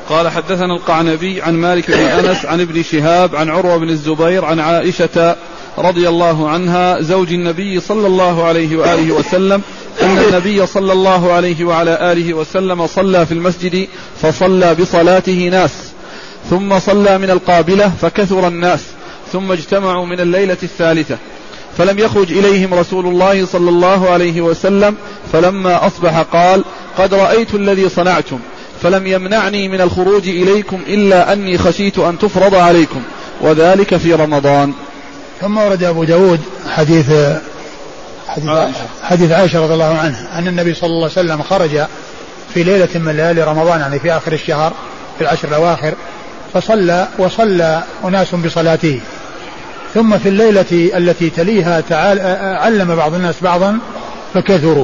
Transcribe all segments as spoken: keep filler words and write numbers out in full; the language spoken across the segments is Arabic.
قال حدثنا القعنبي عن مالك بن أنس عن ابن شهاب عن عروة بن الزبير عن عائشة رضي الله عنها زوج النبي صلى الله عليه وآله وسلم أن النبي صلى الله عليه وعلى آله وسلم صلى في المسجد فصلى بصلاته ناس ثم صلى من القابلة فكثر الناس ثم اجتمعوا من الليلة الثالثة فلم يخرج إليهم رسول الله صلى الله عليه وسلم فلما أصبح قال قد رأيت الذي صنعتم فلم يمنعني من الخروج إليكم إلا أني خشيت أن تفرض عليكم وذلك في رمضان. ثم ورد أبو داود حديث حديث عائشة, حديث عائشة رضي الله عنها أن النبي صلى الله عليه وسلم خرج في ليلة من ليالي رمضان يعني في آخر الشهر في العشر الأواخر فصلى وصلى أناس بصلاته ثم في الليلة التي تليها تعال علم بعض الناس بعضا فكثروا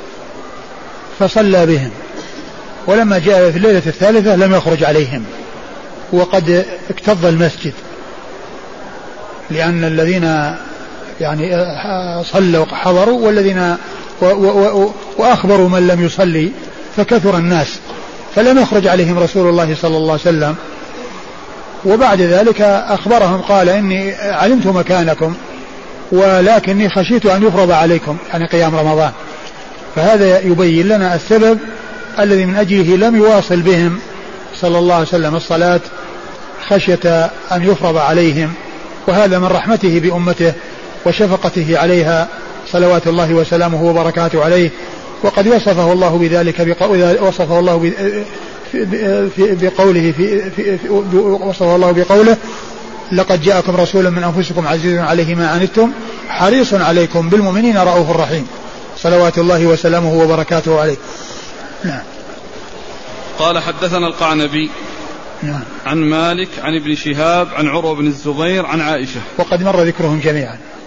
فصلى بهم ولما جاء في الليلة الثالثة لم يخرج عليهم وقد اكتظ المسجد لأن الذين يعني صلوا حضروا والذين و و و وأخبروا من لم يصلي فكثر الناس فلم يخرج عليهم رسول الله صلى الله عليه وسلم. وبعد ذلك أخبرهم قال إني علمت مكانكم ولكني خشيت أن يفرض عليكم يعني قيام رمضان. فهذا يبين لنا السبب الذي من أجله لم يواصل بهم صلى الله عليه وسلم الصلاة خشية أن يفرض عليهم وهذا من رحمته بأمته وشفقته عليها صلوات الله وسلامه وبركاته عليه. وقد وصفه الله بذلك بقوله وصفه الله بقوله في, في, في وصفه الله بقوله لقد جاءكم رسول من أنفسكم عزيز عليه ما عنتم حريص عليكم بالمؤمنين رؤوف رحيم صلوات الله وسلامه وبركاته عليه. نعم. قال حدثنا القعنبي نعم. عن مالك عن ابن شهاب عن عروة بن الزبير عن عائشة وقد مر ذكرهم جميعا.